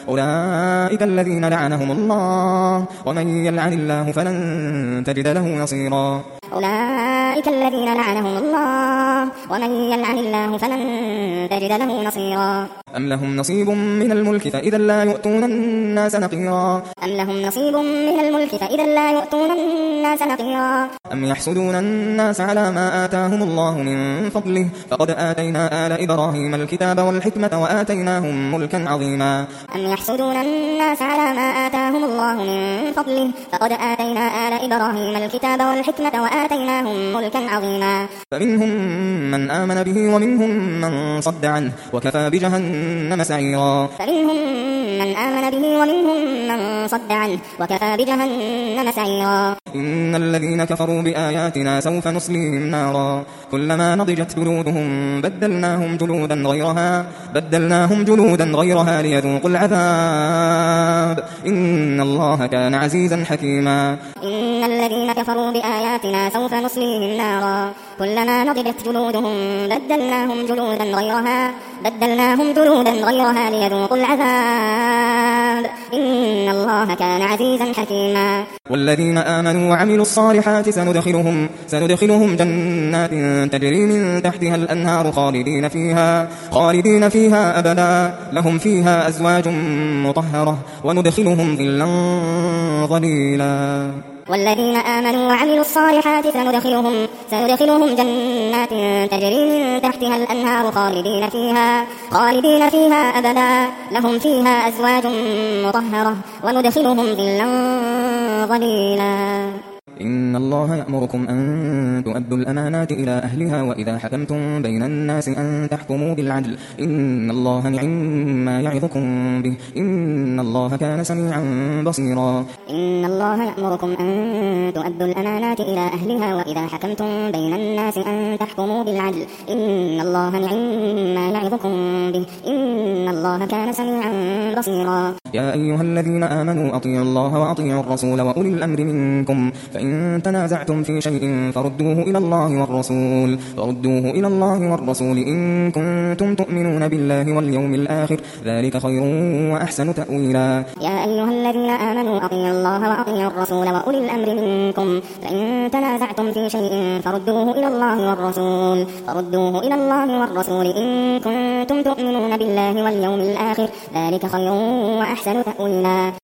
أولئك الذين لعنهم الله ومن يلعن الله فلن تجد له نصيرا أولئك الذين لعنهم الله ومن يلعن الله فلن تجد له نصيرا أم لهم نصيب من الملك فإذا لا يؤتون الناس نقيرا أم لهم نصيب من الملك فإذا لا يؤتون الناس نقيرا أم يحسدون الناس على ما آتاهم الله من فضله فقد آتينا آل إبراهيم الكتاب والحكمة وآتيناهم ملكا عظيما أم يحسدون الناس على ما آتاهم الله من فضله فقد آتينا آل إبراهيم الكتاب والحكمة وآتيناهم ملكا عظيما فمنهم من آمن به ومنهم من صد عنه وكفى بجهنم سعيرا فمنهم من آمن به ومنهم من صد عنه وكفى بجهنم سعيرا إن الذين كفروا بآياتنا سوف نصليهم نارا كلما نضجت جلودهم بدلناهم جلودا غيرها ليذوقوا العذاب إن الله كان عزيزا حكيما إن الذين كفروا بآياتنا سوف نصليهم نارا كلما نضجت جلودهم بدلناهم جلودا غيرها ليذوقوا العذاب إن الله كان عزيزا حكيما والذين آمنوا وعملوا الصالحات سندخلهم جنات تجري من تحتها الأنهار خالدين فيها أبدا لهم فيها أزواج مطهرة وندخلهم ظلا ظليلا والذين آمنوا وعملوا الصالحات سندخلهم جنات تجري من تحتها الأنهار خالدين فيها أبدا لهم فيها أزواج مطهرة وندخلهم ظلا ظليلا إن الله يأمركم أن تؤدوا الأمانات إلى أهلها وإذا حكمتم بين الناس أن تحكموا بالعدل إن الله نعم ما يعظكم به إن الله كان سميعا بصيرا إن الله يأمركم أن تؤدوا الأمانات إلى أهلها وإذا حكمتم بين الناس أن تحكموا بالعدل إن الله نعم ما يعظكم به إن الله كان سميعا بصيرا يا أيها الذين آمنوا أطيعوا الله وأطيعوا الرسول وأولي الأمر منكم فإن تنازعتم في شيء فردوه إلى الله والرسول إن كنتم تؤمنون بالله واليوم الآخر ذلك خير وأحسن تأويلا يا أيها الذين آمنوا أطيعوا الله وأطيعوا الرسول وأولي الأمر منكم فإن تنازعتم في شيء فردوه إلى الله والرسول إن كنتم تؤمنون بالله واليوم الآخر ذلك خير وأحسن تأويلا